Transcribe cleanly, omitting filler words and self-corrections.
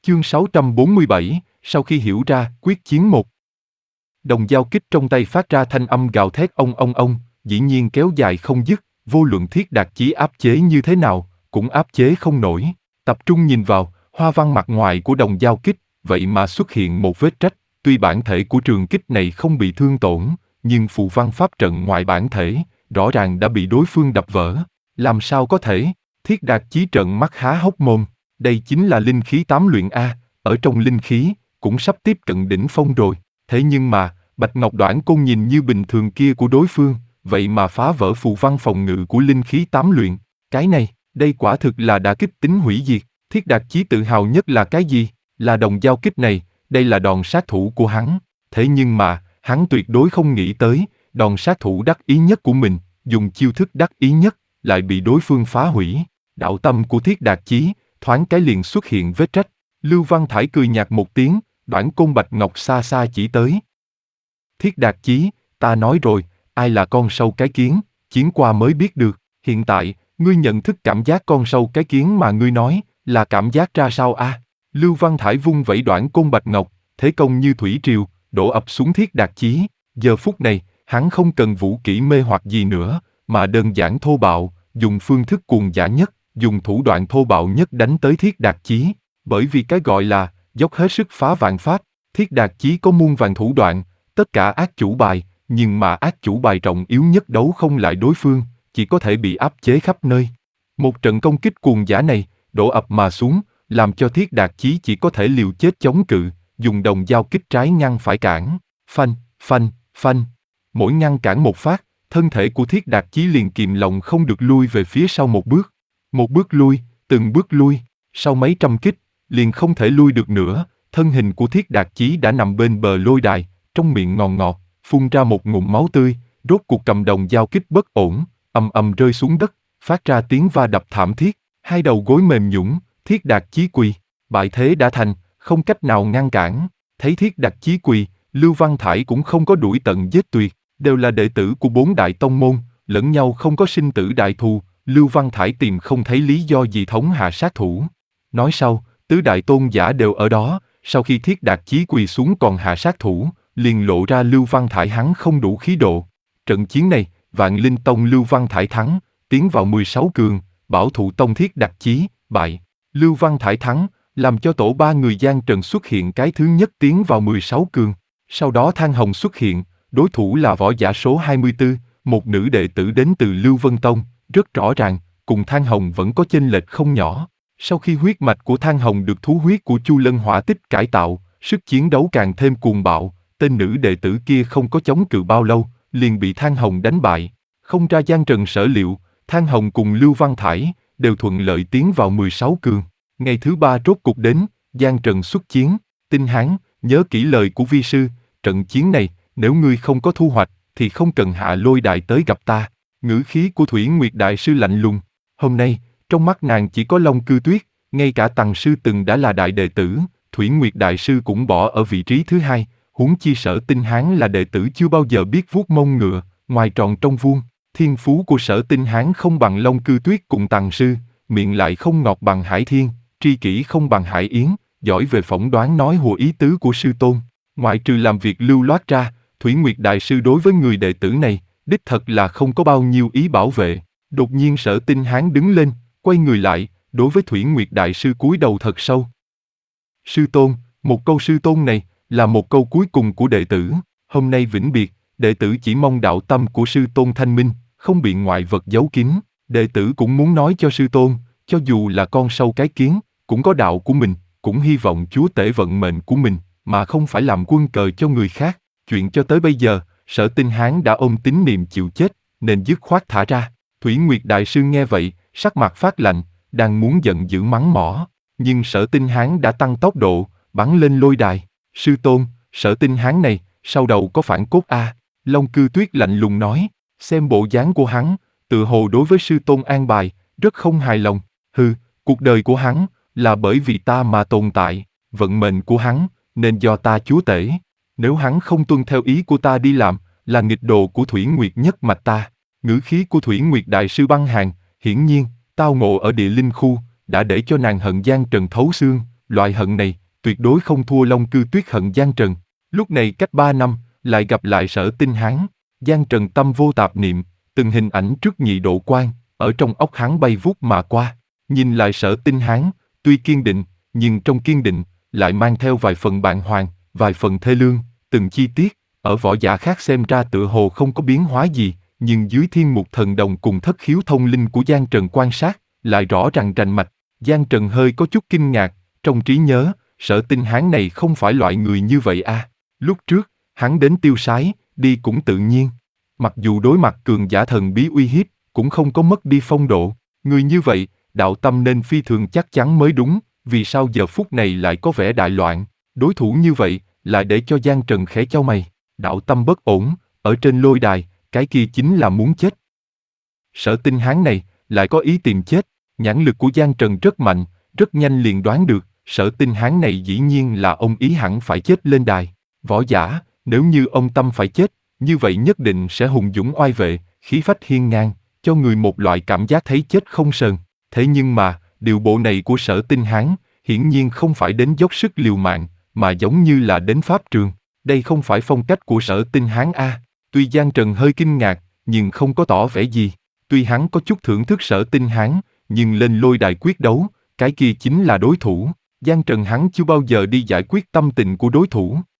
Chương 647, sau khi hiểu ra, quyết chiến một. Đồng dao kích trong tay phát ra thanh âm gào thét ông, dĩ nhiên kéo dài không dứt, vô luận Thiết Đạt Chí áp chế như thế nào, cũng áp chế không nổi. Tập trung nhìn vào, hoa văn mặt ngoài của đồng dao kích, vậy mà xuất hiện một vết rách, tuy bản thể của trường kích này không bị thương tổn, nhưng phù văn pháp trận ngoài bản thể, rõ ràng đã bị đối phương đập vỡ. Làm sao có thể? Thiết Đạt Chí trợn mắt há hốc mồm, đây chính là linh khí 8 luyện A, ở trong linh khí, cũng sắp tiếp cận đỉnh phong rồi. Thế nhưng mà, Bạch Ngọc Đoản Côn nhìn như bình thường kia của đối phương, vậy mà phá vỡ phù văn phòng ngự của linh khí 8 luyện. Cái này, đây quả thực là đả kích tính hủy diệt. Thiết Đạt Chí tự hào nhất là cái gì? Là đồng dao kích này, đây là đòn sát thủ của hắn. Thế nhưng mà, hắn tuyệt đối không nghĩ tới, đòn sát thủ đắc ý nhất của mình, dùng chiêu thức đắc ý nhất, lại bị đối phương phá hủy. Đạo tâm của Thiết Đạt Chí, thoáng cái liền xuất hiện vết rách. Lưu Văn Thải cười nhạt một tiếng, Đoản Côn Bạch Ngọc xa xa chỉ tới. Thiết Đạt Chí, ta nói rồi, ai là con sâu cái kiến, chiến qua mới biết được. Hiện tại, ngươi nhận thức cảm giác con sâu cái kiến mà ngươi nói, là cảm giác ra sao a? Lưu Văn Thải vung vẩy Đoản Côn Bạch Ngọc, thế công như thủy triều, đổ ập xuống Thiết Đạt Chí. Giờ phút này, hắn không cần vũ kỹ mê hoặc gì nữa, mà đơn giản thô bạo, dùng phương thức cuồng dã nhất, dùng thủ đoạn thô bạo nhất đánh tới Thiết Đạt Chí. Bởi vì cái gọi là dốc hết sức phá vạn pháp, Thiết Đạt Chí có muôn vàn thủ đoạn, tất cả ác chủ bài, nhưng mà ác chủ bài trọng yếu nhất đấu không lại đối phương, chỉ có thể bị áp chế khắp nơi. Một trận công kích cuồng dã này, đổ ập mà xuống, làm cho Thiết Đạt Chí chỉ có thể liều chết chống cự, dùng đồng dao kích trái ngăn phải cản. Phanh, phanh, phanh. Mỗi ngăn cản một phát, thân thể của Thiết Đạt Chí liền kìm lòng không được lui về phía sau một bước. Một bước lui, từng bước lui, sau mấy trăm kích, liền không thể lui được nữa, thân hình của Thiết Đạt Chí đã nằm bên bờ lôi đài, trong miệng ngọt ngọt, phun ra một ngụm máu tươi, rốt cuộc cầm đồng dao kích bất ổn, ầm rơi xuống đất, phát ra tiếng va đập thảm thiết, hai đầu gối mềm nhũn, Thiết Đạt Chí quỳ, bại thế đã thành, không cách nào ngăn cản. Thấy Thiết Đạt Chí quỳ, Lưu Văn Thải cũng không có đuổi tận giết tuyệt, đều là đệ tử của 4 đại tông môn, lẫn nhau không có sinh tử đại thù, Lưu Văn Thải tìm không thấy lý do gì thống hạ sát thủ. Nói sau, tứ đại tôn giả đều ở đó, sau khi Thiết Đạt Chí quỳ xuống còn hạ sát thủ, liền lộ ra Lưu Văn Thải hắn không đủ khí độ. Trận chiến này, Vạn Linh Tông Lưu Văn Thải thắng, tiến vào 16 cường, Bảo Thụ Tông Thiết Đạt Chí bại. Lưu Văn Thải thắng, làm cho tổ 3 người Giang Trần xuất hiện cái thứ nhất tiến vào 16 cường. Sau đó Thang Hồng xuất hiện, đối thủ là võ giả số 24, một nữ đệ tử đến từ Lưu Vân Tông, rất rõ ràng, cùng Thang Hồng vẫn có chênh lệch không nhỏ. Sau khi huyết mạch của Thang Hồng được thú huyết của Chu Lân Hỏa Tích cải tạo, sức chiến đấu càng thêm cuồng bạo, tên nữ đệ tử kia không có chống cự bao lâu, liền bị Thang Hồng đánh bại. Không ra Giang Trần sở liệu, Thang Hồng cùng Lưu Văn Thải đều thuận lợi tiến vào 16 cường. Ngày thứ 3 rốt cục đến, Giang Trần xuất chiến. Tinh Hán, nhớ kỹ lời của vi sư, trận chiến này, nếu ngươi không có thu hoạch, thì không cần hạ lôi đài tới gặp ta. Ngữ khí của Thủy Nguyệt đại sư lạnh lùng. Hôm nay, trong mắt nàng chỉ có Long Cư Tuyết, ngay cả Tằng sư từng đã là đại đệ tử, Thủy Nguyệt đại sư cũng bỏ ở vị trí thứ 2, huống chi Sở Tinh Hán là đệ tử chưa bao giờ biết vuốt mông ngựa, ngoài tròn trong vuông. Thiên phú của Sở Tinh Hán không bằng Long Cư Tuyết cùng Tằng sư, miệng lại không ngọt bằng Hải Thiên, tri kỷ không bằng Hải Yến, giỏi về phỏng đoán nói hùa ý tứ của sư tôn. Ngoại trừ làm việc lưu loát ra, Thủy Nguyệt đại sư đối với người đệ tử này, đích thật là không có bao nhiêu ý bảo vệ. Đột nhiên Sở Tinh Hán đứng lên, quay người lại, đối với Thủy Nguyệt đại sư cúi đầu thật sâu. Sư tôn, một câu sư tôn này, là một câu cuối cùng của đệ tử. Hôm nay vĩnh biệt, đệ tử chỉ mong đạo tâm của sư tôn thanh minh, không bị ngoại vật giấu kín. Đệ tử cũng muốn nói cho sư tôn, cho dù là con sâu cái kiến, cũng có đạo của mình, cũng hy vọng chúa tể vận mệnh của mình, mà không phải làm quân cờ cho người khác. Chuyện cho tới bây giờ, Sở Tinh Hán đã ôm tín niệm chịu chết, nên dứt khoát thả ra. Thủy Nguyệt đại sư nghe vậy, sắc mặt phát lạnh, đang muốn giận dữ mắng mỏ, nhưng Sở Tinh Hán đã tăng tốc độ, bắn lên lôi đài. Sư tôn, Sở Tinh Hán này, sau đầu có phản cốt a? Long Cư Tuyết lạnh lùng nói, xem bộ dáng của hắn, tự hồ đối với sư tôn an bài, rất không hài lòng. Hừ, cuộc đời của hắn, là bởi vì ta mà tồn tại, vận mệnh của hắn, nên do ta chúa tể. Nếu hắn không tuân theo ý của ta đi làm, là nghịch đồ của Thủy Nguyệt nhất mạch ta. Ngữ khí của Thủy Nguyệt đại sư băng hàn, hiển nhiên, tao ngộ ở địa linh khu, đã để cho nàng hận Giang Trần thấu xương, loại hận này, tuyệt đối không thua Long Cư Tuyết hận Giang Trần. Lúc này cách 3 năm, lại gặp lại Sở Tinh Hán, Giang Trần tâm vô tạp niệm, từng hình ảnh trước nhị độ quan, ở trong óc hắn bay vút mà qua. Nhìn lại Sở Tinh Hán, tuy kiên định, nhưng trong kiên định, lại mang theo vài phần bàng hoàng, vài phần thê lương, từng chi tiết, ở võ giả khác xem ra tựa hồ không có biến hóa gì, nhưng dưới thiên mục thần đồng cùng thất khiếu thông linh của Giang Trần quan sát, lại rõ ràng rành mạch. Giang Trần hơi có chút kinh ngạc, trong trí nhớ, Sở Tinh Hán này không phải loại người như vậy à. Lúc trước, hắn đến tiêu sái, đi cũng tự nhiên. Mặc dù đối mặt cường giả thần bí uy hiếp, cũng không có mất đi phong độ. Người như vậy, đạo tâm nên phi thường chắc chắn mới đúng, vì sao giờ phút này lại có vẻ đại loạn. Đối thủ như vậy, lại để cho Giang Trần khẽ chau mày. Đạo tâm bất ổn, ở trên lôi đài, cái kia chính là muốn chết. Sở Tinh Hán này, lại có ý tìm chết. Nhãn lực của Giang Trần rất mạnh, rất nhanh liền đoán được, Sở Tinh Hán này dĩ nhiên là ông ý hẳn phải chết lên đài. Võ giả, nếu như ông tâm phải chết, như vậy nhất định sẽ hùng dũng oai vệ, khí phách hiên ngang, cho người một loại cảm giác thấy chết không sờn. Thế nhưng mà, điều bộ này của Sở Tinh Hán, hiển nhiên không phải đến dốc sức liều mạng, mà giống như là đến pháp trường. Đây không phải phong cách của Sở Tinh Hán a. Tuy Giang Trần hơi kinh ngạc, nhưng không có tỏ vẻ gì. Tuy hắn có chút thưởng thức Sở Tinh Hán, nhưng lên lôi đài quyết đấu, cái kia chính là đối thủ. Giang Trần hắn chưa bao giờ đi giải quyết tâm tình của đối thủ.